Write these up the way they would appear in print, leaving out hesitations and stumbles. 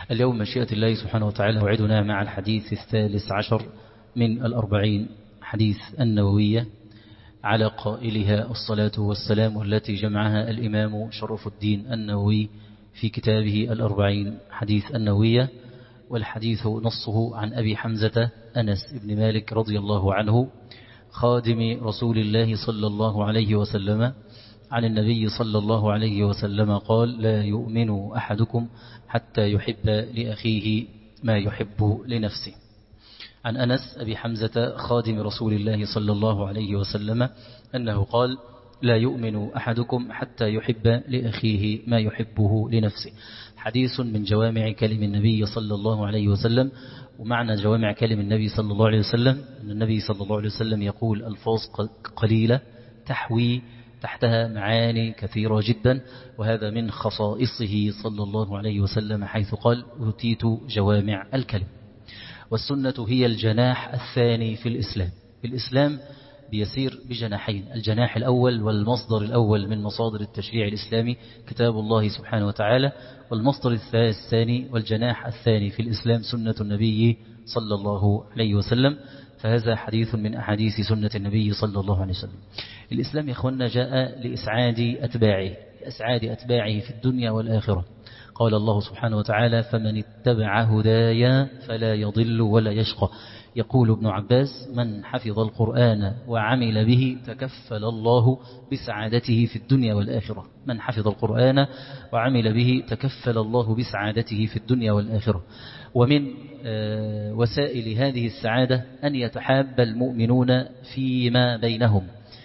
اليوم مشيئة الله سبحانه وتعالى وعدنا مع الحديث 13 من 40 حديث النووية على قائلها الصلاة والسلام، والتي جمعها الإمام شرف الدين النووي في كتابه 40 حديث النووية. والحديث نصه عن أبي حمزة أنس بن مالك رضي الله عنه خادم رسول الله صلى الله عليه وسلم عن النبي صلى الله عليه وسلم قال: لا يؤمن أحدكم حتى يحب لأخيه ما يحب لنفسه. عن أنس أبي حمزة خادم رسول الله صلى الله عليه وسلم أنه قال: لا يؤمن أحدكم حتى يحب لأخيه ما يحبه لنفسه. حديث من جوامع كلم النبي صلى الله عليه وسلم. ومعنى جوامع كلم النبي صلى الله عليه وسلم أن النبي صلى الله عليه وسلم يقول ألفاظ قليلة تحوي تحتها معاني كثيرة جدا، وهذا من خصائصه صلى الله عليه وسلم، حيث قال: أوتيت جوامع الكلم. والسنة هي الجناح الثاني في الإسلام. في الإسلام بيسير بجناحين: الجناح الأول والمصدر الأول من مصادر التشريع الإسلامي كتاب الله سبحانه وتعالى، والمصدر الثاني والجناح الثاني في الإسلام سنة النبي صلى الله عليه وسلم. فهذا حديث من أحاديث سنة النبي صلى الله عليه وسلم. الإسلام يا أخوانا جاء لإسعاد أتباعه في الدنيا والآخرة. قال الله سبحانه وتعالى: فمن اتبع هدايا فلا يضل ولا يشقى. يقول ابن عباس: من حفظ القرآن وعمل به تكفل الله بسعادته في الدنيا والآخرة. من حفظ القرآن وعمل به تكفل الله بسعادته في الدنيا والآخرة. ومن وسائل هذه السعادة أن يتحاب المؤمنون فيما بينهم،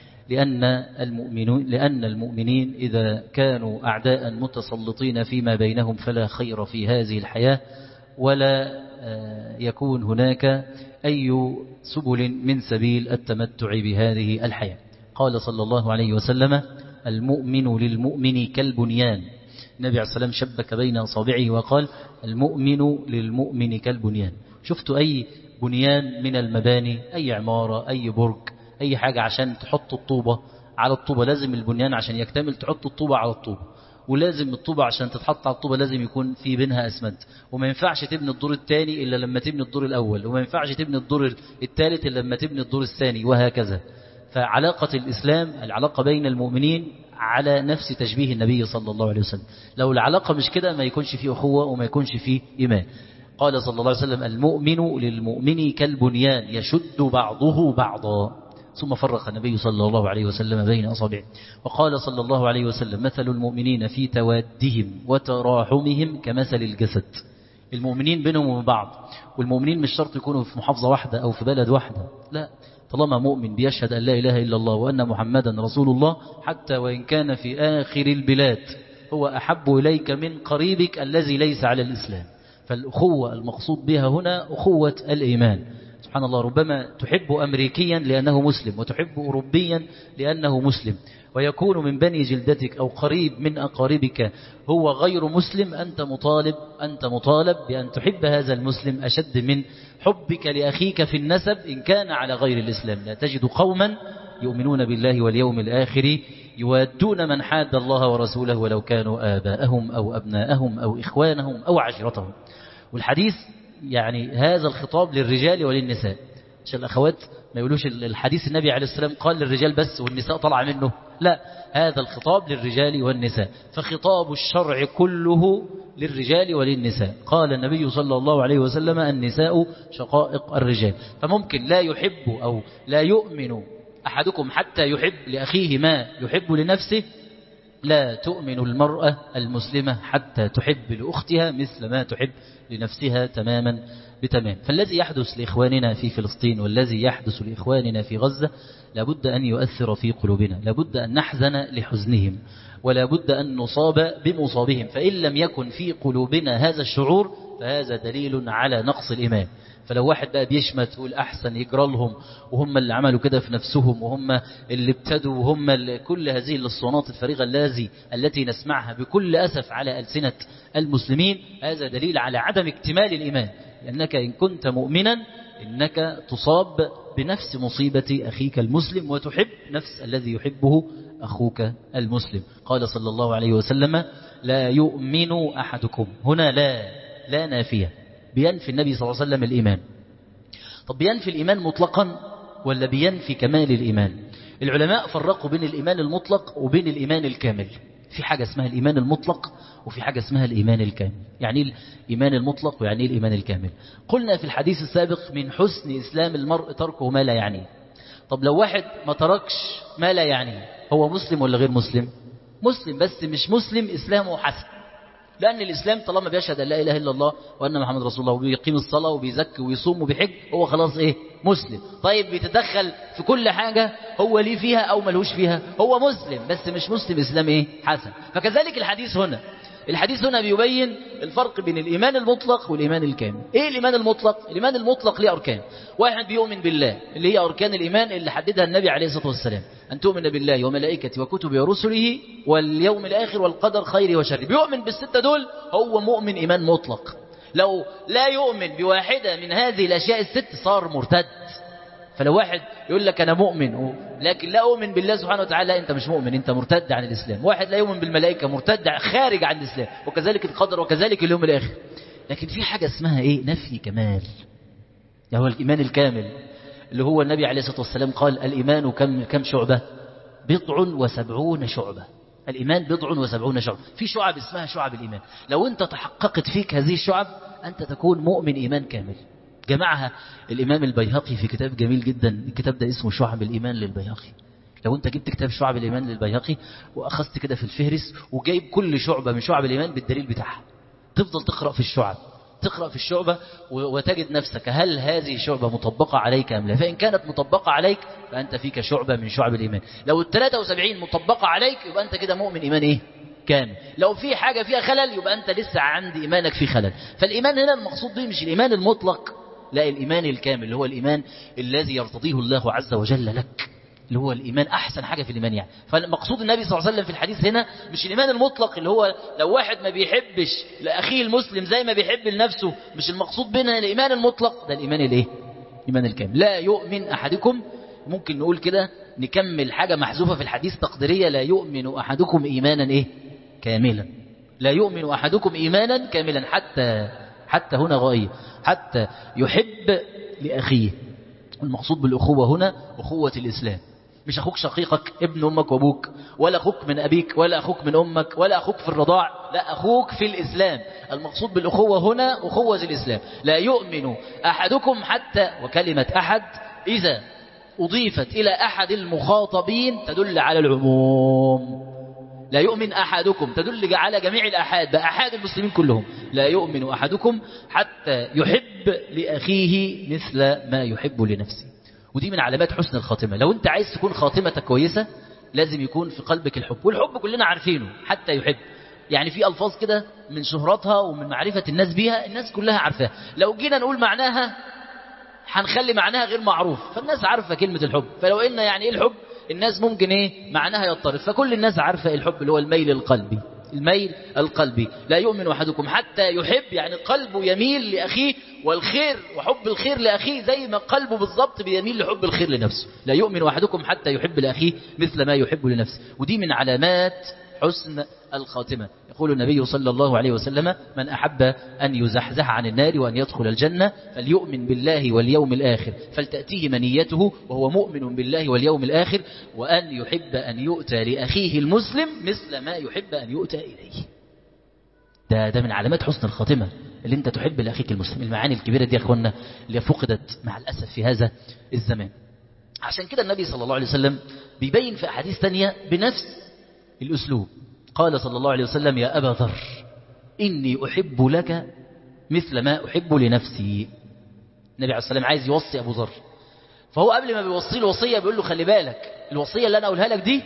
لأن المؤمنين إذا كانوا أعداء متسلطين فيما بينهم فلا خير في هذه الحياة، ولا يكون هناك أي سبل من سبيل التمتع بهذه الحياة. قال صلى الله عليه وسلم: المؤمن للمؤمن كالبنيان. النبي عليه الصلاة والسلام شبك بين أصابعه وقال: المؤمن للمؤمن كالبنيان. شفتوا أي بنيان من المباني، أي عمارة، أي برج، أي حاجة، عشان تحط الطوبة على الطوبة لازم البنيان عشان يكتمل تحط الطوبة على الطوبة، ولازم الطوبة عشان تتحط على الطوبة لازم يكون في بينها أسمنت، وما ينفعش تبني الدور الثاني إلا لما تبني الدور الأول، وما ينفعش تبني الدور الثالث إلا لما تبني الدور الثاني، وهكذا. فعلاقة الإسلام العلاقة بين المؤمنين على نفس تشبيه النبي صلى الله عليه وسلم. لو العلاقة مش كده ما يكونش فيه أخوة وما يكونش فيه إيمان. قال صلى الله عليه وسلم: المؤمن للمؤمن كالبنيان يشد بعضه بعضا. ثم فرق النبي صلى الله عليه وسلم بين أصابعه وقال صلى الله عليه وسلم: مثل المؤمنين في توادهم وتراحمهم كمثل الجسد. المؤمنين بينهم وبين بعض، والمؤمنين مش شرط يكونوا في محافظة واحدة أو في بلد واحدة، لا، طالما مؤمن بيشهد أن لا إله إلا الله وأن محمدا رسول الله، حتى وإن كان في آخر البلاد هو أحب إليك من قريبك الذي ليس على الإسلام. فالأخوة المقصود بها هنا أخوة الإيمان. سبحان الله، ربما تحب أمريكيا لأنه مسلم، وتحب أوروبيا لأنه مسلم، ويكون من بني جلدتك أو قريب من أقاربك هو غير مسلم، أنت مطالب بأن تحب هذا المسلم أشد من حبك لأخيك في النسب إن كان على غير الإسلام. لا تجد قوما يؤمنون بالله واليوم الآخر يوادون من حاد الله ورسوله ولو كانوا آباءهم أو أبناءهم أو إخوانهم أو عشيرتهم. والحديث يعني هذا الخطاب للرجال وللنساء، عشان الأخوات ما يقولوش الحديث النبي عليه السلام قال للرجال بس والنساء طلع منه، لا، هذا الخطاب للرجال والنساء. فخطاب الشرع كله للرجال وللنساء. قال النبي صلى الله عليه وسلم: النساء شقائق الرجال. فممكن لا يحب أو لا يؤمن أحدكم حتى يحب لأخيه ما يحب لنفسه. لا تؤمن المرأة المسلمة حتى تحب لأختها مثل ما تحب لنفسها تماما بتمام. فالذي يحدث لإخواننا في فلسطين والذي يحدث لإخواننا في غزة لابد أن يؤثر في قلوبنا، لابد أن نحزن لحزنهم، ولابد أن نصاب بمصابهم. فإن لم يكن في قلوبنا هذا الشعور فهذا دليل على نقص الإيمان. فلو واحد بقى بيشمت ويقول أحسن يجرى لهم، وهم اللي عملوا كده في نفسهم، وهم اللي ابتدوا، وهم اللي كل هذه الصونات الفارغة التي نسمعها بكل أسف على ألسنة المسلمين، هذا دليل على عدم اكتمال الإيمان. لأنك إن كنت مؤمنا إنك تصاب بنفس مصيبة أخيك المسلم وتحب نفس الذي يحبه أخوك المسلم. قال صلى الله عليه وسلم: لا يؤمن أحدكم. هنا لا لا نافية، بينفي النبي صلى الله عليه وسلم الإيمان. طب بينفي الإيمان مطلقا ولا بينفي كمال الإيمان؟ العلماء فرقوا بين الإيمان المطلق وبين الإيمان الكامل. في حاجة اسمها الإيمان المطلق وفي حاجة اسمها الإيمان الكامل. يعني الإيمان المطلق ويعني الإيمان الكامل. قلنا في الحديث السابق من حسن إسلام المرء تركه ما لا يعنيه. طب لو واحد ما تركش ما لا يعنيه، هو مسلم ولا غير مسلم؟ مسلم، بس مش مسلم إسلامه حسن. لأن الإسلام طالما بيشهد أن لا إله إلا الله وأن محمد رسول الله وبيقيم الصلاة وبيزكي ويصوم وبيحج، هو خلاص إيه؟ مسلم. طيب بيتدخل في كل حاجة هو ليه فيها أو ملهوش فيها، هو مسلم بس مش مسلم إسلام إيه؟ حسن. فكذلك الحديث هنا بيبين الفرق بين الإيمان المطلق والإيمان الكامل. إيه الإيمان المطلق؟ الإيمان المطلق ليه أركان. واحد بيؤمن بالله اللي هي أركان الإيمان اللي حددها النبي عليه الصلاة والسلام، أن تؤمن بالله وملائكته وكتبه ورسله واليوم الآخر والقدر خيره وشره. بيؤمن بالستة دول، هو مؤمن إيمان مطلق. لو لا يؤمن بواحدة من هذه الأشياء الست صار مرتد. فلو واحد يقول لك أنا مؤمن لكن لا أؤمن بالله سبحانه وتعالى، أنت مش مؤمن، أنت مرتد عن الإسلام. واحد لا يؤمن بالملائكة مرتد خارج عن الإسلام، وكذلك القدر وكذلك اليوم الآخر. لكن في حاجة اسمها إيه؟ نفي كمال، هو الإيمان الكامل اللي هو النبي عليه الصلاة والسلام قال الإيمان كم شعبة؟ 70 شعبة. الإيمان 70 شعبة. في شعب اسمها شعب الإيمان، لو أنت تحققت فيك هذه الشعب أنت تكون مؤمن إيمان كامل. جمعها الإمام البيهقي في كتاب جميل جدا، الكتاب ده اسمه شعب الإيمان للبيهقي. لو أنت جبت كتاب شعب الإيمان للبيهقي وأخذت كده في الفهرس وجايب كل شعبة من شعب الإيمان بالدليل بتاعها، تفضل تقرأ في الشعب، تقرأ في الشعبة وتجد نفسك هل هذه الشعبة مطبقة عليك أم لا؟ فإن كانت مطبقة عليك فأنت فيك شعبة من شعب الإيمان. لو 73 مطبقة عليك يبقى أنت كده مؤمن إيمان إيه؟ كامل. لو في حاجة فيها خلل يبقى أنت لسه عند إيمانك في خلل. فالإيمان هنا المقصود به مش الإيمان المطلق، لا، الإيمان الكامل اللي هو الإيمان الذي يرتضيه الله عز وجل لك، اللي هو الإيمان أحسن حاجة في الإيمان يعني. فالمقصود النبي صلى الله عليه وسلم في الحديث هنا مش الإيمان المطلق اللي هو لو واحد ما بيحبش لأخيه المسلم زي ما بيحب لنفسه، مش المقصود بنا الإيمان المطلق، ده الإيمان الإيه؟ الإيمان الكامل. لا يؤمن أحدكم، ممكن نقول كده نكمل حاجة محذوفة في الحديث تقديرية، لا يؤمن أحدكم إيمانا إيه؟ كاملا. لا يؤمن أحدكم إيمانا كاملا حتى هنا غاية، حتى يحب لأخيه. المقصود بالأخوة هنا أخوة الإسلام، مش أخوك شقيقك ابن أمك وأبوك، ولا أخوك من أبيك، ولا أخوك من أمك، ولا أخوك في الرضاع، لا، أخوك في الإسلام. المقصود بالأخوة هنا أخوة الإسلام. لا يؤمن أحدكم حتى، وكلمة أحد إذا أضيفت إلى أحد المخاطبين تدل على العموم. لا يؤمن أحدكم تدل على جميع الأحاد، بأحاد المسلمين كلهم. لا يؤمن أحدكم حتى يحب لأخيه مثل ما يحب لنفسه. ودي من علامات حسن الخاتمة. لو أنت عايز تكون خاتمتك كويسة لازم يكون في قلبك الحب، والحب كلنا عارفينه، حتى يحب. يعني في ألفاظ كده من شهرتها ومن معرفة الناس بيها الناس كلها عارفاها، لو جينا نقول معناها هنخلي معناها غير معروف، فالناس عارفة كلمة الحب. فلو إن يعني إيه الحب الناس ممكن إيه معناها يضطرب، فكل الناس عارفة الحب اللي هو الميل القلبي. الميل القلبي. لا يؤمن أحدكم حتى يحب، يعني قلبه يميل لأخيه، والخير وحب الخير لأخيه زي ما قلبه بالضبط بيميل لحب الخير لنفسه. لا يؤمن أحدكم حتى يحب لأخيه مثل ما يحب لنفسه. ودي من علامات حسن الخاتمة. يقول النبي صلى الله عليه وسلم من أحب أن يزحزح عن النار وأن يدخل الجنة فليؤمن بالله واليوم الآخر، فلتأتيه منيته وهو مؤمن بالله واليوم الآخر، وأن يحب أن يؤتى لأخيه المسلم مثل ما يحب أن يؤتى إليه. ده من علامات حسن الخاتمة، اللي انت تحب لأخيك المسلم. المعاني الكبيرة دي يا أخوانا اللي فقدت مع الأسف في هذا الزمان. عشان كده النبي صلى الله عليه وسلم بيبين في أحاديث تانية بنفس الأسلوب. قال صلى الله عليه وسلم يا أبا ذر إني أحب لك مثل ما أحب لنفسي. النبي عليه الصلاة والسلام عايز يوصي أبو ذر، فهو قبل ما بيوصي الوصية بيقول له خلي بالك الوصية اللي أنا أقولها لك دي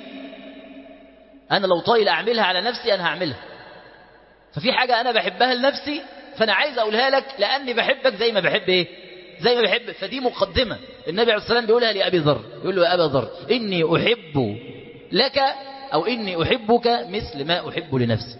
أنا لو طايل أعملها على نفسي أنا هعملها، ففي حاجة أنا بحبها لنفسي فأنا عايز أقولها لك لأني بحبك زي ما بحب إيه؟ زي ما بحب. فدي مقدمة النبي عليه الصلاة والسلام بيقولها لأبي ذر، يقول له يا أبا ذر إني أحب لك أو إني أحبك مثل ما أحب لنفسي،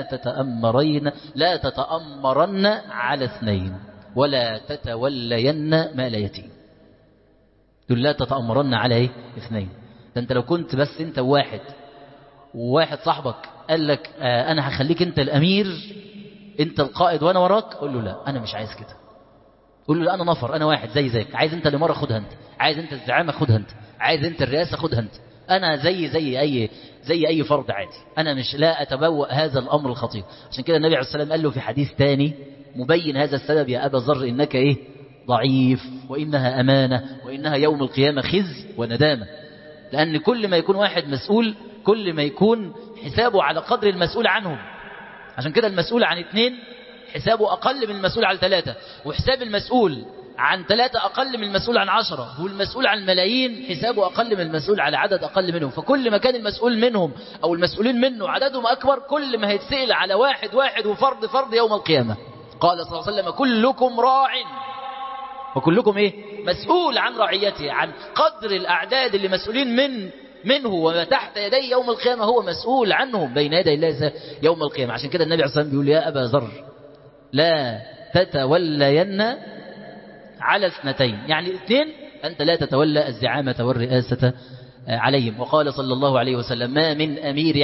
لا تتأمرن على اثنين ولا تتولين مال يتيم. دول لا تتأمرن على ايه؟ اثنين. ده انت لو كنت بس انت وواحد صاحبك قال لك انا هخليك انت الامير انت القائد وانا وراك، قول له لا انا مش عايز كده. قول له لا انا نفر، انا واحد زيك. عايز انت الاماره خدها انت، عايز انت الزعامه خدها انت، عايز انت الرئاسه خدها انت. انا زي اي فرد عادي. انا مش لا اتبوأ هذا الامر الخطير. عشان كده النبي عليه الصلاه والسلام قال له في حديث ثاني مبين هذا السبب: يا ابا ذر انك ضعيف، وانها امانه، وانها يوم القيامه خزي وندامه. لان كل ما يكون واحد مسؤول كل ما يكون حسابه على قدر المسؤول عنهم. عشان كده المسؤول عن 2 حسابه أقل من المسؤول عن 3، وحساب المسؤول عن 3 أقل من المسؤول عن 10، والمسؤول عن ملايين حسابه أقل من المسؤول على عدد أقل منهم. فكل ما كان المسؤول منهم أو المسؤولين منه عددهم أكبر، كل ما هيتسئل على واحد واحد وفرد يوم القيامة. قال صلى الله عليه وسلم: كلكم راع وكلكم مسؤول عن رعيته. عن قدر الأعداد اللي مسؤولين منه وما تحت يديه يوم القيامة هو مسؤول عنهم بين يدي الله يوم القيامة. عشان كده النبي عليه الصلاة والسلام بيقول: يا أبا ذر لا تتولين على 2، يعني 2 أنت لا تتولى الزعامة والرئاسة عليهم. وقال صلى الله عليه وسلم: ما من أمير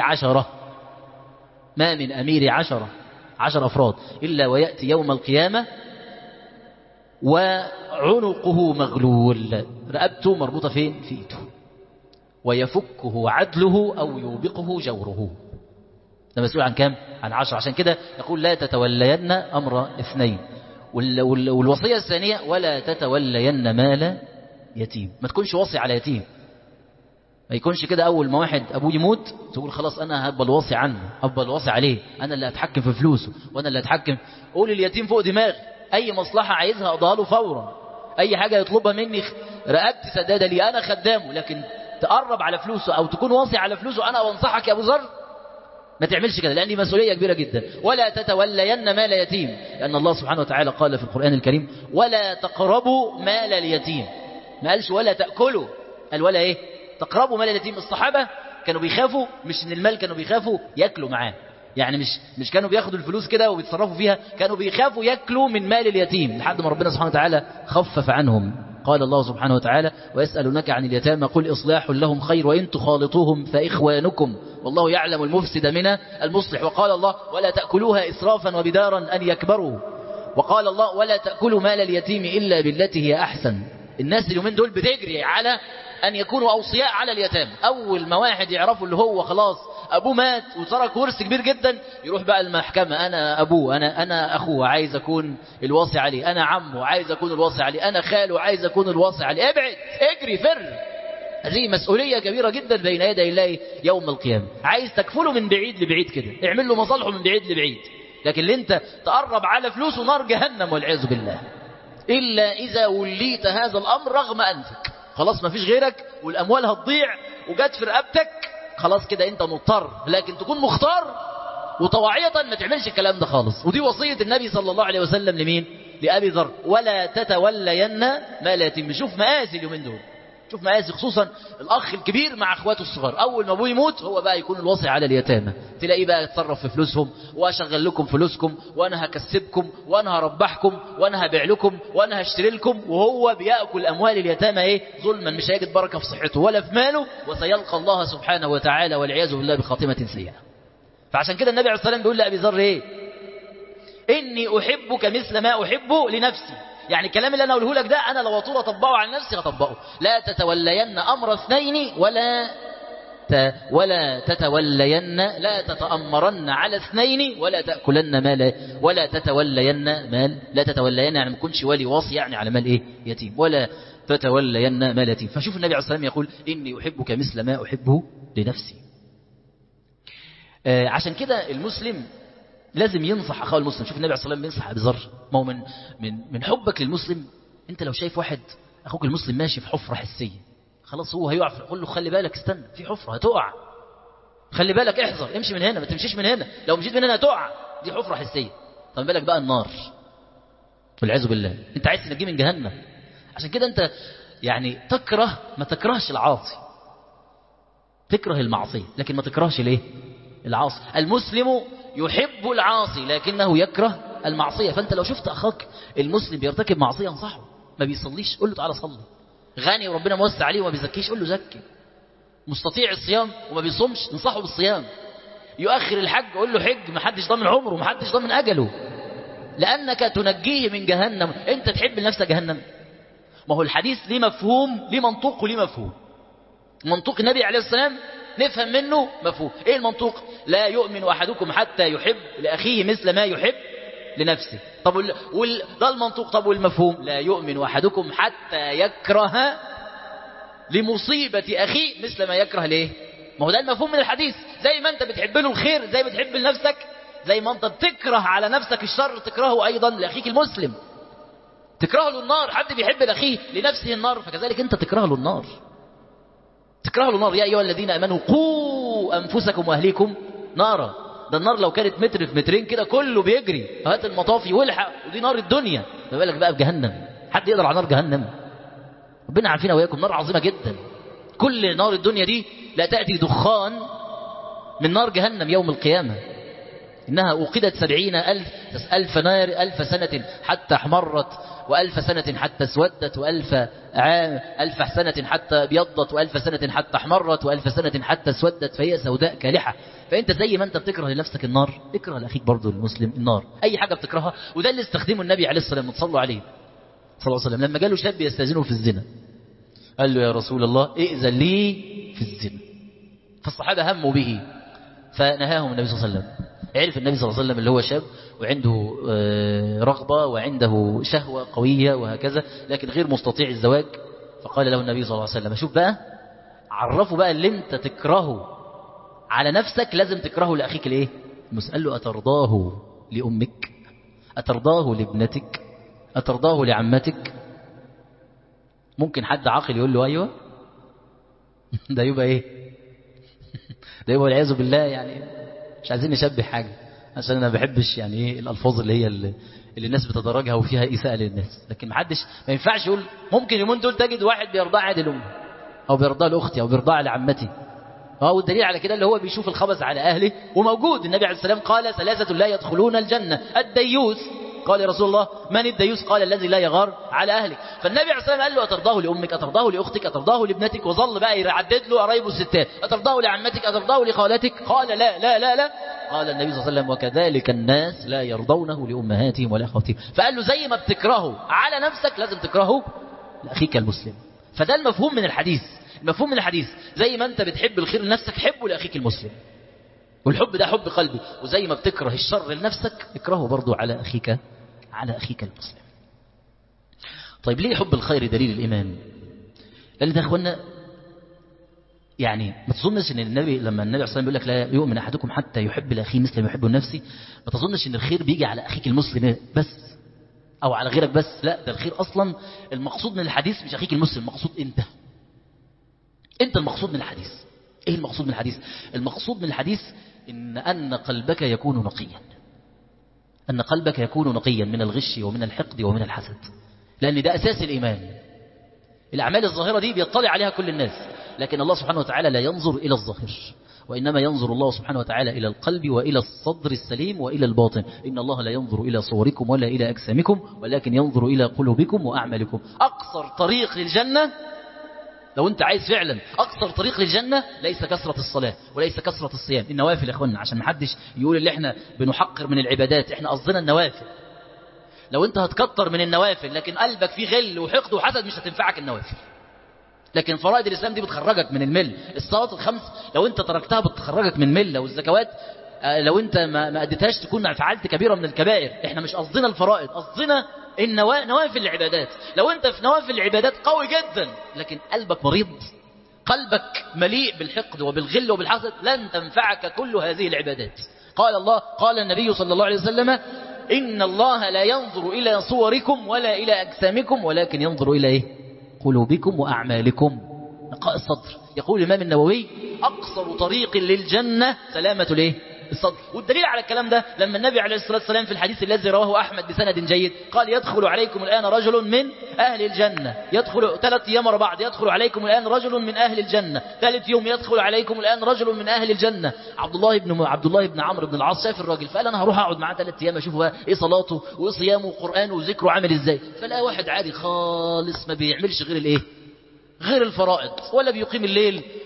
10 أفراد إلا ويأتي يوم القيامة وعنقه مغلول، رقبته مربوطة فين؟ في إيده، ويفكه عدله أو يوبقه جوره. ده مسؤول عن كام؟ عن 10. عشان كده يقول: لا تتولين أمر 2. والوصية الثانية: ولا تتولين مال يتيم. ما تكونش وصي على يتيم. ما يكونش كده أول ما واحد أبوه يموت تقول خلاص أنا هبقى الوصي عنه، هبقى الوصي عليه، أنا اللي أتحكم في فلوسه وأنا اللي أتحكم. قول اليتيم فوق دماغي، أي مصلحة عايزها أقضيها له فورا، أي حاجة يطلبها مني رقبتي سدادة لي، أنا خدامه. لكن تقرب على فلوسه أو تكون وصي على فلوسه، أنا أنصحك يا أبو ذر ما تعملش كده، لأن دي مسؤولية كبيرة جدا. ولا تتولين مال يتيم، لأن الله سبحانه وتعالى قال في القرآن الكريم: ولا تقربوا مال اليتيم. ما قالش ولا تأكلوا، قال ولا تقربوا مال اليتيم. الصحابة كانوا بيخافوا مش من المال، كانوا بيخافوا يأكلوا معاه. يعني مش كانوا بياخدوا الفلوس كده وبيتصرفوا فيها، كانوا بيخافوا يأكلوا من مال اليتيم، لحد ما ربنا سبحانه وتعالى خفف عنهم. قال الله سبحانه وتعالى: ويسألونك عن اليتامى قل إصلاح لهم خير وإن تخالطوهم فإخوانكم والله يعلم المفسد من المصلح. وقال الله: ولا تأكلوها إسرافا وبدارا أن يكبروا. وقال الله: ولا تأكلوا مال اليتيم إلا بالتي هي أحسن. الناس اليومين دول بتجري على أن يكونوا أوصياء على اليتامى. أول ما واحد يعرفوا اللي هو خلاص أبوه مات وترك ورث كبير جدا، يروح بقى المحكمة: أنا أبوه، أنا أخوه عايز أكون الواصي عليه، أنا عمه عايز أكون الواصي عليه، أنا خاله عايز أكون الواصي عليه. ابعد، اجري، فر. هذه مسؤولية كبيرة جدا بين يدي الله يوم القيامة. عايز تكفله من بعيد لبعيد كده، اعمل له مصالحه من بعيد لبعيد. لكن اللي انت تقرب على فلوسه نار جهنم والعياذ بالله، إلا إذا وليت هذا الأمر رغم أنفك. خلاص ما فيش غيرك والأموال هتضيع وجات في رقبتك، خلاص كده انت مضطر. لكن تكون مختار وطواعية ما تعملش الكلام ده خالص. ودي وصية النبي صلى الله عليه وسلم لمين؟ لأبي ذر: ولا تتولين مال يتيم. شوف مآسي اليومين دول، شوف مآسي، خصوصا الأخ الكبير مع أخواته الصغار. أول ما أبوه يموت هو بقى يكون الوصي على اليتامى، تلاقيه بقى يتصرف في فلوسهم، وأشغل لكم فلوسكم، وأنا هكسبكم، وأنا هربحكم، وأنا هبيع لكم، وأنا هشتري لكم. وهو بيأكل أموال اليتامى ظلما، مش هيجد بركة في صحته ولا في ماله، وسيلقى الله سبحانه وتعالى والعياذ بالله بخاتمة سيئة. فعشان كده النبي عليه الصلاة والسلام بيقول لأبي ذر: إني أحبك مثل ما أحب لنفسي. يعني الكلام اللي أنا أقوله لك ده أنا لو طول أطبقه على نفسي هطبقه. لا تتولين أمر 2 ولا تتولين، لا تتأمرن على 2 ولا تأكلن مال، ولا تتولين مال. لا تتولين يعني ما تكونش ولي واصي يعني على مال يتيم، ولا تتولين مال يتيم. فشوف النبي عليه الصلاة والسلام يقول: إني أحبك مثل ما أحبه لنفسي. عشان كده المسلم لازم ينصح أخاه المسلم. شوف النبي عليه الصلاة والسلام بينصح أبي ذر، ما هو من حبك للمسلم. أنت لو شايف واحد أخوك المسلم ماشي في حفرة حسية، خلاص هو هيقع، قول له خلي بالك، استنى في حفرة هتقع، خلي بالك، احذر، امشي من هنا، ما تمشيش من هنا، لو مشيت من هنا هتقع، دي حفرة حسية. طب بالك بقى النار والعياذ بالله، أنت عايز تنجيه من جهنم. عشان كده أنت يعني ما تكرهش العاصي، تكره المعصية لكن ما تكرهش العاصي. المسلم يحب العاصي لكنه يكره المعصية. فأنت لو شفت أخاك المسلم بيرتكب معصية انصحه. ما بيصليش قول له تعالى صلي. غني وربنا موسع عليه وما بيزكيش قول له زكي. مستطيع الصيام وما بيصومش انصحه بالصيام. يؤخر الحج، قول له حج، ما حدش ضامن عمره، ما حدش ضامن أجله، لأنك تنجيه من جهنم. أنت تحب لنفسك جهنم؟ ما هو الحديث ليه مفهوم، ليه منطوق وليه مفهوم. منطوق النبي عليه السلام نفهم منه مفهوم. ايه المنطوق؟ لا يؤمن أحدكم حتى يحب لأخيه مثل ما يحب لنفسه. طب ده المنطوق. طب والمفهوم؟ لا يؤمن أحدكم حتى يكره لمصيبة أخيه مثل ما يكره ليه. ما هو ده المفهوم من الحديث. زي ما انت بتحب له الخير، زي ما بتحب لنفسك، زي ما انت بتكره على نفسك الشر تكرهه أيضا لأخيك المسلم. تكره له النار. حد بيحب لأخيه لنفسه النار، فكذلك انت تكره له النار. تكره له النار. يا أيها الذين آمنوا قوا أنفسكم وأهليكم نارا. ده النار لو كانت متر في مترين كده كله بيجري، هات المطافي والحق، ودي نار الدنيا. ما بالك بقى بجهنم؟ حد يقدر على نار جهنم؟ ربنا عارفين وياكم نار عظيمة جدا. كل نار الدنيا دي لا تأتي دخان من نار جهنم يوم القيامة. إنها أوقدت 70,000 نار 1000 سنة حتى احمرت، و1000 سنة حتى اسودت، و1000 سنة حتى ابيضت، و1000 سنة حتى احمرت، و1000 سنة حتى اسودت، فهي سوداء كالحة. فأنت زي ما أنت بتكره لنفسك النار، اكره لأخيك برضو المسلم النار. أي حاجة بتكرهها. وده اللي استخدمه النبي عليه الصلاة والسلام، صلوا عليه صلى الله عليه وسلم، لما جاله شاب يستأذنه في الزنا، قال له يا رسول الله ائذن لي في الزنا. فالصحابة هموا به فنهاهم النبي صلى الله عليه وسلم. عرف النبي صلى الله عليه وسلم اللي هو شاب وعنده رغبة وعنده شهوة قوية وهكذا، لكن غير مستطيع الزواج. فقال له النبي صلى الله عليه وسلم شوف بقى، عرفه بقى اللي انت تكرهه على نفسك لازم تكرهه لأخيك الايه. قال له أترضاه لأمك؟ أترضاه لابنتك؟ أترضاه لعمتك؟ ممكن حد عاقل يقول له أيوة؟ ده يبقى ايه؟ ده يبقى والعياذ بالله. يعني مش عايزين نشبه حاجة عشان انا ما بحبش يعني ايه الالفاظ اللي الناس بتدرجها وفيها اساءه للناس، لكن ما ينفعش يقول. ممكن اليومين دول تجد واحد بيرضع عادل امه او بيرضع لاختي او بيرضع لعمتي. والدليل على كده اللي هو بيشوف الخبث على اهله. وموجود النبي عليه السلام قال 3 لا يدخلون الجنة: الديوث. قال يا رسول الله من الديوث؟ قال الذي لا يغار على اهله. فالنبي عليه السلام قال له أترضاه لأمك؟ أترضاه لأختك؟ أترضاه لابنتك؟ وظل بقى يعدد له قرايبه الستات. أترضاه لعمتك؟ أترضاه لخالتك؟ قال لا لا لا لا. قال النبي صلى الله عليه وسلم وكذلك الناس لا يرضونه لأمهاتهم ولا أخواتهم. فقال له زي ما بتكرهه على نفسك لازم تكرهه لأخيك المسلم. فده المفهوم من الحديث. المفهوم من الحديث زي ما انت بتحب الخير لنفسك حبه لأخيك المسلم، والحب ده حب قلبي. وزي ما بتكره الشر لنفسك اكرهه برضو على أخيك المسلم. طيب ليه حب الخير دليل الإيمان؟ لأن ده أخوانا يعني ما تظنش ان النبي لما النبي عليه الصلاة والسلام بيقول لك لا يؤمن أحدكم حتى يحب لأخيه مثل ما يحب لنفسه، ما تظنش ان الخير بيجي على أخيك المسلم بس أو على غيرك بس. لا، ده الخير أصلا المقصود من الحديث مش أخيك المسلم، المقصود أنت المقصود من الحديث. إيه المقصود من الحديث؟ المقصود من الحديث أن قلبك يكون نقيا، أن قلبك يكون نقيا من الغش ومن الحقد ومن الحسد، لأن ده أساس الإيمان. الأعمال الظاهرة دي بيطلع عليها كل الناس، لكن الله سبحانه وتعالى لا ينظر إلى الظاهر، وإنما ينظر الله سبحانه وتعالى إلى القلب وإلى الصدر السليم وإلى الباطن. إن الله لا ينظر إلى صوركم ولا إلى أجسامكم ولكن ينظر إلى قلوبكم وأعمالكم. أقصر طريق للجنة لو أنت عايز فعلا أقصر طريق للجنة ليس كثرة الصلاة وليس كثرة الصيام، النوافل يا أخوانا، عشان محدش يقول اللي احنا بنحقر من العبادات، احنا قصدنا النوافل. لو أنت هتكتر من النوافل لكن قلبك فيه غل وحقد وحسد مش هتنفعك النوافل. لكن فرائض الإسلام دي بتخرجك من المل. الصلوات الخمس لو أنت تركتها بتخرجك من ملة، والزكوات لو أنت ما أديتهاش تكون فعلت كبيرة من الكبائر. احنا مش قصدنا الفرائض، قصدنا نوافل العبادات. لو أنت في نوافل العبادات قوي جدا لكن قلبك مريض، قلبك مليء بالحقد وبالغل وبالحسد، لن تنفعك كل هذه العبادات. قال النبي صلى الله عليه وسلم إن الله لا ينظر إلى صوركم ولا إلى أجسامكم ولكن ينظر إلى إيه؟ قلوبكم وأعمالكم. نقاء الصدر. يقول الإمام النووي أقصر طريق للجنة سلامة الإيه؟ الصدر. والدليل على الكلام ده لما النبي عليه الصلاة والسلام في الحديث الذي رواه أحمد بسند جيد قال يدخل عليكم الآن رجل من أهل الجنة، يدخل 3 أيام ورا بعض، يدخل عليكم الآن رجل من أهل الجنة، ثالث يوم يدخل عليكم الآن رجل من أهل الجنة. عبد الله بن عمرو بن العاص شاف الراجل فقال أنا هروح أقعد معاه 3 أيام أشوف بقى إيه صلاته وإيه صيامه وقرآنه وذكره عامل إزاي. فلا واحد عادي خالص ما بيعملش غير الإيه؟ غير الفرائض، ولا بيقيم الليل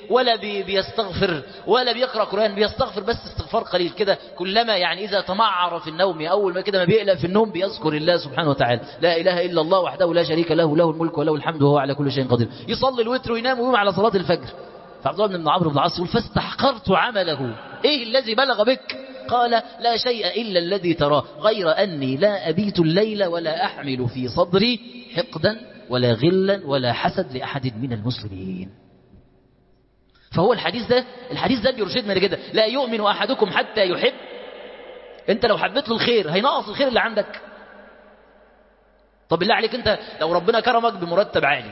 ولا بيستغفر ولا بيقرأ قرآن، بيستغفر بس استغفار قليل كده، كلما يعني إذا تمعر في النوم أول ما كده ما بيقلق في النوم بيذكر الله سبحانه وتعالى، لا إله إلا الله وحده لا شريك له، له الملك وله الحمد وهو على كل شيء قدير، يصلي الوتر وينام ويقوم على صلاة الفجر. فعبد الله بن عمرو بن العاص يقول فاستحقرت عمله، إيه الذي بلغ بك؟ قال لا شيء إلا الذي تراه، غير أني لا أبيت الليل ولا أحمل في صدري حقدا ولا غلا ولا حسد لأحد من المسلمين. فهو الحديث ده بيرشدنا لكده، لا يؤمن أحدكم حتى يحب. أنت لو حبيت له الخير هينقص الخير اللي عندك؟ طب بالله عليك أنت لو ربنا كرمك بمرتب عالي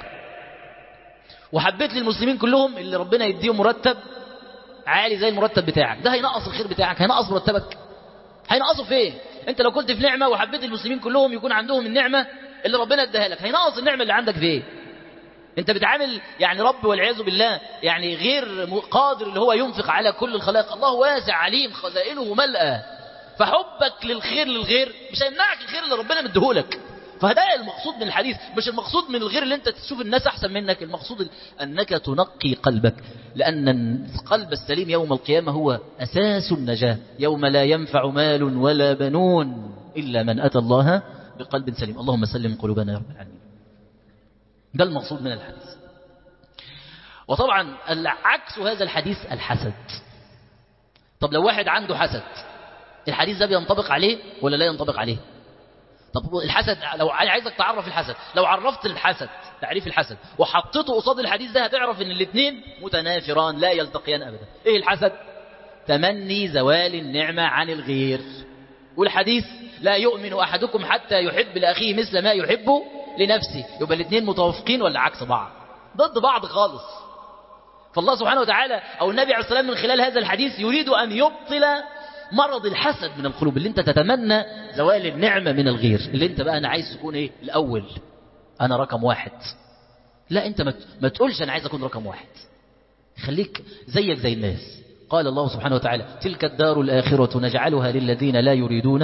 وحبيت للمسلمين كلهم اللي ربنا يديهم مرتب عالي زي المرتب بتاعك، ده هينقص الخير بتاعك؟ هينقص مرتبك؟ هينقصه فين؟ انت لو كنت في نعمة وحبيت المسلمين كلهم يكون عندهم النعمة اللي ربنا اداها لك، هينقص النعمة اللي عندك فين؟ انت بتعامل يعني رب والعياذ بالله يعني غير قادر اللي هو ينفق على كل الخلائق، الله واسع عليم خزائنه ملأى، فحبك للغير مش هيمنعك الخير اللي ربنا مديهولك. فده المقصود من الحديث، مش المقصود من الغير اللي انت تشوف الناس احسن منك، المقصود انك تنقي قلبك، لان القلب السليم يوم القيامة هو اساس النجاة، يوم لا ينفع مال ولا بنون الا من اتى الله بقلب سليم. اللهم سلم قلوبنا يا رب العالمين. ده المقصود من الحديث. وطبعا عكس هذا الحديث الحسد. طب لو واحد عنده حسد الحديث ده بينطبق عليه ولا لا ينطبق عليه؟ طب الحسد، لو عايزك تعرف الحسد، لو عرفت الحسد تعريف الحسد وحطيته قصاد الحديث ده هتعرف ان الاثنين متنافران لا يلتقيان ابدا. ايه الحسد؟ تمني زوال النعمة عن الغير. والحديث لا يؤمن احدكم حتى يحب لاخيه مثل ما يحب لنفسه. يبقى الاثنين متوافقين ولا عكس بعض؟ ضد بعض خالص. فالله سبحانه وتعالى او النبي عليه الصلاة والسلام من خلال هذا الحديث يريد ان يبطل مرض الحسد من القلوب، اللي انت تتمنى زوال النعمة من الغير، اللي انت بقى انا عايز تكون ايه الاول، انا رقم واحد. لا انت ما تقولش انا عايز اكون رقم واحد، خليك زيك زي الناس. قال الله سبحانه وتعالى تلك الدار الآخرة نجعلها للذين لا يريدون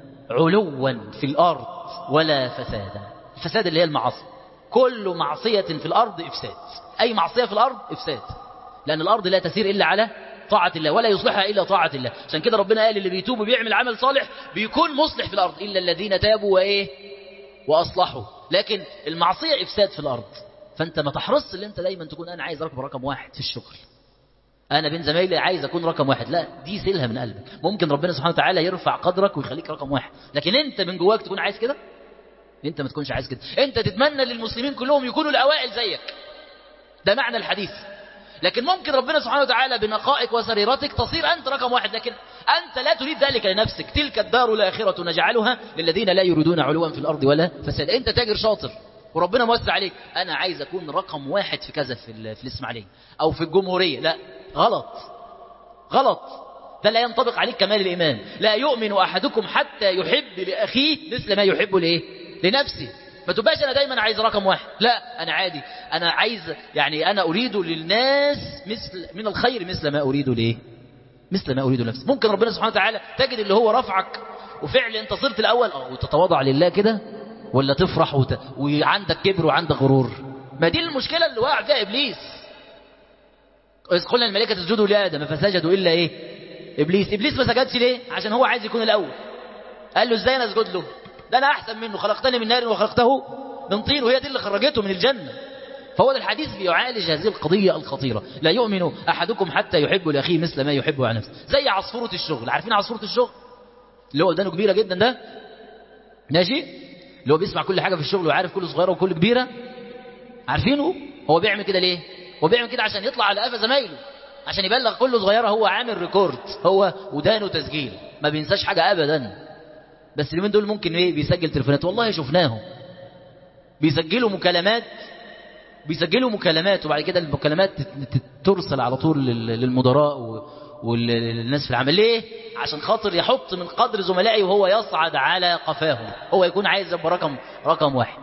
علوا في الأرض ولا فسادا. الفساد اللي هي المعاصي، كل معصية في الأرض إفساد، أي معصية في الأرض إفساد، لأن الأرض لا تسير إلا على طاعة الله ولا يصلحها إلا طاعة الله. عشان كده ربنا قال اللي بيتوب وبيعمل عمل صالح بيكون مصلح في الأرض إلا الذين تابوا وإيه وأصلحوا. لكن المعصية إفساد في الأرض. فأنت ما تحرص اللي أنت دايما تكون أنا عايز أركب رقم واحد في الشغل، أنا بين زمايلي عايز أكون رقم واحد. لا، دي سيلها من قلبك. ممكن ربنا سبحانه وتعالى يرفع قدرك ويخليك رقم واحد، لكن أنت من جواك تكون عايز كده؟ أنت ما تكونش عايز كده. أنت تتمنى للمسلمين كلهم يكونوا الأوائل زيك، ده معنى الحديث. لكن ممكن ربنا سبحانه وتعالى بنقائك وسريرتك تصير أنت رقم واحد، لكن أنت لا تريد ذلك لنفسك. تلك الدار الآخرة نجعلها للذين لا يريدون علوا في الأرض ولا فساد. أنت تاجر شاطر وربنا موسع عليك، أنا عايز أكون رقم واحد في كذا في الإسماعيلية أو في الجمهورية. لا، غلط غلط، ده لا ينطبق عليك كمال الإيمان. لا يؤمن أحدكم حتى يحب لأخيه مثل ما يحب لإيه لنفسه. ما تبقاش أنا دايما عايز رقم واحد، لا أنا عادي، أنا عايز يعني أنا أريد للناس مثل من الخير مثل ما أريد لإيه مثل ما أريد لنفسي. ممكن ربنا سبحانه وتعالى تجد اللي هو رفعك وفعلا أنت صرت الأول وتتواضع لله كده، ولا تفرح وعندك كبر وعندك غرور. ما دي المشكلة اللي واقع فيها إبليس. إذ قلنا الملائكة تسجدوا لآدم فسجدوا إلا إيه إبليس ما سجدش ليه؟ عشان هو عايز يكون الأول. قال له إزاي أنا أسجد له؟ ده أنا أحسن منه، خلقتني من نار وخلقته من طين، وهي دي اللي خرجته من الجنة. فهو الحديث بيعالج هذه القضية الخطيرة. لا يؤمن أحدكم حتى يحب لأخيه مثل ما يحب على نفسه. زي عصفورة الشغل، عارفين عصفورة الشغل اللي هو ودانه كبيرة جدا ده ماشي، اللي هو بيسمع كل حاجة في الشغل وعارف كل صغيرة وكل كبيرة، عارفينه؟ هو بيعمل كده ليه؟ هو بيعمل كده عشان يطلع على قفا زمايله، عشان يبلغ كل صغيرة هو عامل ريكورد، هو ودانه تسجيل ما بينساش حاجة أبدا. بس اليومين دول ممكن ايه بيسجل تليفونات، والله شفناهم بيسجلوا مكالمات وبعد كده المكالمات ترسل على طول للمدراء والناس في العمل. ليه؟ عشان خاطر يحط من قدر زملائي وهو يصعد على قفاهم، هو يكون عايز يبقى رقم واحد.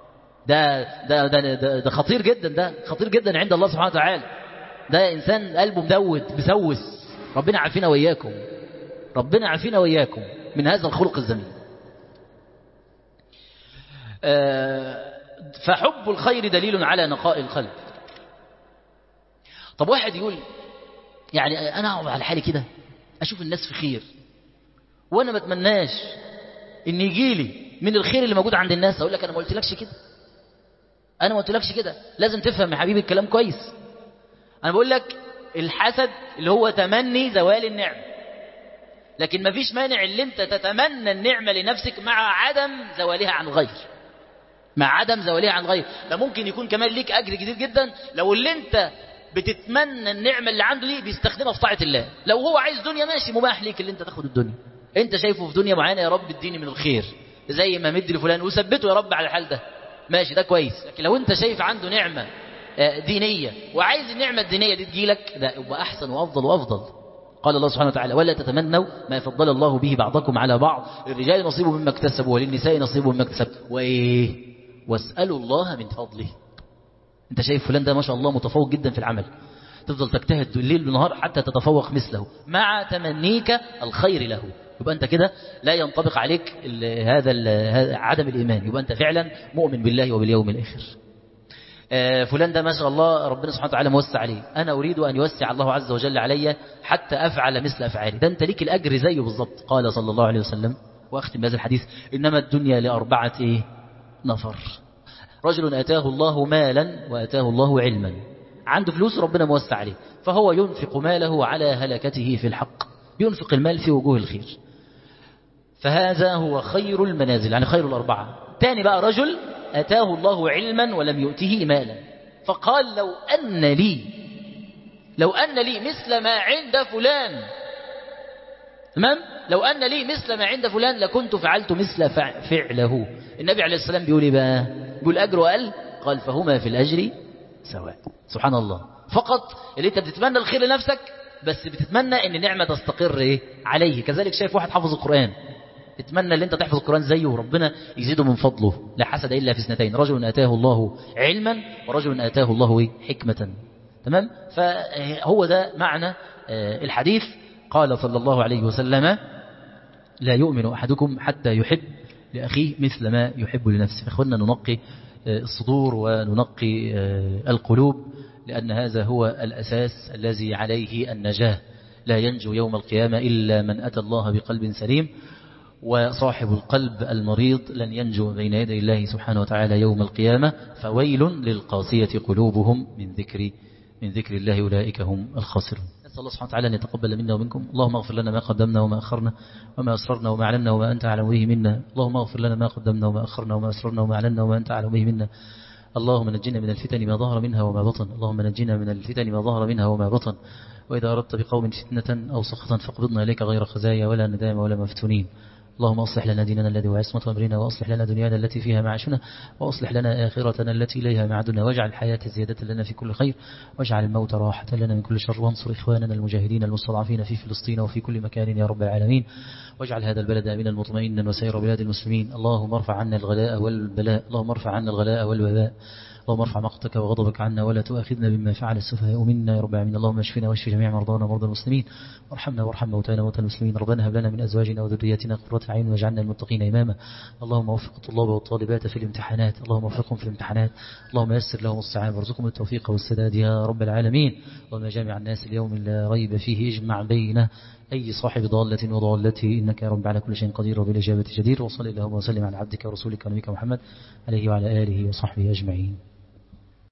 ده خطير جدا، ده خطير جدا عند الله سبحانه وتعالى. ده إنسان قلبه مسوس. ربنا عافينا وإياكم من هذا الخلق الذميم. فحب الخير دليل على نقاء القلب. طب واحد يقول يعني أنا أقعد على حالي كده أشوف الناس في خير وأنا ما اتمناش إن يجي لي من الخير اللي موجود عند الناس. أقول لك أنا ما قلتلكش كده، أنا ما قلتلكش كده. لازم تفهم يا حبيبي الكلام كويس. أنا بقول لك الحسد اللي هو تمني زوال النعمة، لكن ما فيش مانع اللي انت تتمنى النعمة لنفسك مع عدم زوالها عن غير، مع عدم زوالها عن غير. ده ممكن يكون كمان ليك أجر كتير جدا لو اللي انت بتتمنى النعمة اللي عنده دي بيستخدمها في طاعة الله. لو هو عايز دنيا ماشي، مباح ليك اللي انت تاخد الدنيا، انت شايفه في دنيا معينة، يا رب اديني من الخير زي ما مدي لفلان وثبته يا رب على الحال ده، ماشي ده كويس. لكن لو انت شايف عنده نعمة دينية وعايز النعمة الدينية دي تجيلك، ده يبقى أحسن وأفضل وأفضل. قال الله سبحانه وتعالى ولا تتمنوا ما فضل الله به بعضكم على بعض، للرجال نصيب مما اكتسبوا وللنساء نصيب مما اكتسبوا وإيه واسألوا الله من فضله. انت شايف فلان ده ما شاء الله متفوق جدا في العمل، تفضل تجتهد الليل والنهار حتى تتفوق مثله مع تمنيك الخير له، يبقى انت كده لا ينطبق عليك هذا عدم الإيمان، يبقى انت فعلا مؤمن بالله وباليوم الآخر. فلان ده ما شاء الله ربنا سبحانه وتعالى موسع عليه، أنا أريد أن يوسع الله عز وجل علي حتى أفعل مثل أفعالي، ده أنت ليك الأجر زيه بالضبط. قال صلى الله عليه وسلم وأختم بهذا الحديث إنما الدنيا لأربعة نفر: رجل أتاه الله مالا وأتاه الله علما، عنده فلوس ربنا موسع عليه فهو ينفق ماله على هلكته في الحق، ينفق المال في وجوه الخير، فهذا هو خير المنازل، يعني خير الأربعة. تاني بقى رجل أتاه الله علما ولم يؤته مالا، فقال لو أن لي مثل ما عند فلان، تمام، لو أن لي مثل ما عند فلان لكنت فعلت مثل فعله. النبي عليه السلام بيقول بقى، بيقول أجر وقال، قال فهما في الأجر سواء. سبحان الله. فقط اللي انت بتتمنى الخير لنفسك، بس بتتمنى ان النعمة تستقر عليه. كذلك شايف واحد حافظ القرآن، اتمنى ان انت تحفظ القرآن زيه وربنا يزيده من فضله. لا حسد الا في اثنتين: رجل اتاه الله علما ورجل اتاه الله حكمة. تمام. فهو ده معنى الحديث. قال صلى الله عليه وسلم لا يؤمن احدكم حتى يحب لاخيه مثل ما يحب لنفسه. اخوانا ننقي الصدور وننقي القلوب، لأن هذا هو الأساس الذي عليه النجاة. لا ينجو يوم القيامة إلا من أتى الله بقلب سليم، وصاحب القلب المريض لن ينجو بين يدي الله سبحانه وتعالى يوم القيامة. فويل للقاسية قلوبهم من ذكر الله أولئك هم الخاسرون. نسأل الله سبحانه وتعالى أن يتقبل منا ومنكم. اللهم اغفر لنا ما قدمنا وما أخرنا وما أسررنا وما أعلنا وما أنت أعلم به منا. اللهم اغفر لنا ما قدمنا وما أخرنا وما أسررنا وما أعلنا وما أنت أعلم به منا. اللهم نجنا من الفتن ما ظهر منها وما بطن. اللهم نجنا من الفتن ما ظهر منها وما بطن. وإذا أردت بقوم فتنة أو سخطا فاقبضنا إليك غير خزايا ولا ندام ولا مفتونين. اللهم أصلح لنا ديننا الذي هو عصمة أمرنا، وأصلح لنا دنيانا التي فيها معاشنا، وأصلح لنا آخرتنا التي إليها معادنا، واجعل الحياة زيادة لنا في كل خير، واجعل الموت راحة لنا من كل شر، وانصر إخواننا المجاهدين المستضعفين في فلسطين وفي كل مكان يا رب العالمين، واجعل هذا البلد آمنا مطمئنا وسائر بلاد المسلمين. اللهم ارفع عنا الغلاء والبلاء، اللهم ارفع عنا الغلاء والوباء، اللهم ارفع مقتك وغضبك عنا ولا تؤاخذنا بما فعل السفهاء منا يا رب العالمين. اللهم اشفنا واشف جميع مرضانا ومرضى المسلمين، وارحمنا وارحم موتانا وموتى المسلمين. ربنا هب لنا من ازواجنا وذرياتنا قرة اعين واجعلنا للمتقين اماما. اللهم وفق الطلاب والطالبات في الامتحانات، اللهم وفقهم في الامتحانات، اللهم يسر لهم الصعاب وارزقهم التوفيق والسداد يا رب العالمين. اللهم جامع الناس اليوم لا ريب فيه اجمع بين أي صاحب ضالة وضالته، إنك يا رب على كل شيء قدير وبالإجابة جدير. وصلى اللهم وسلم على عبدك ورسولك ونبيك محمد عليه وعلى آله وصحبه أجمعين.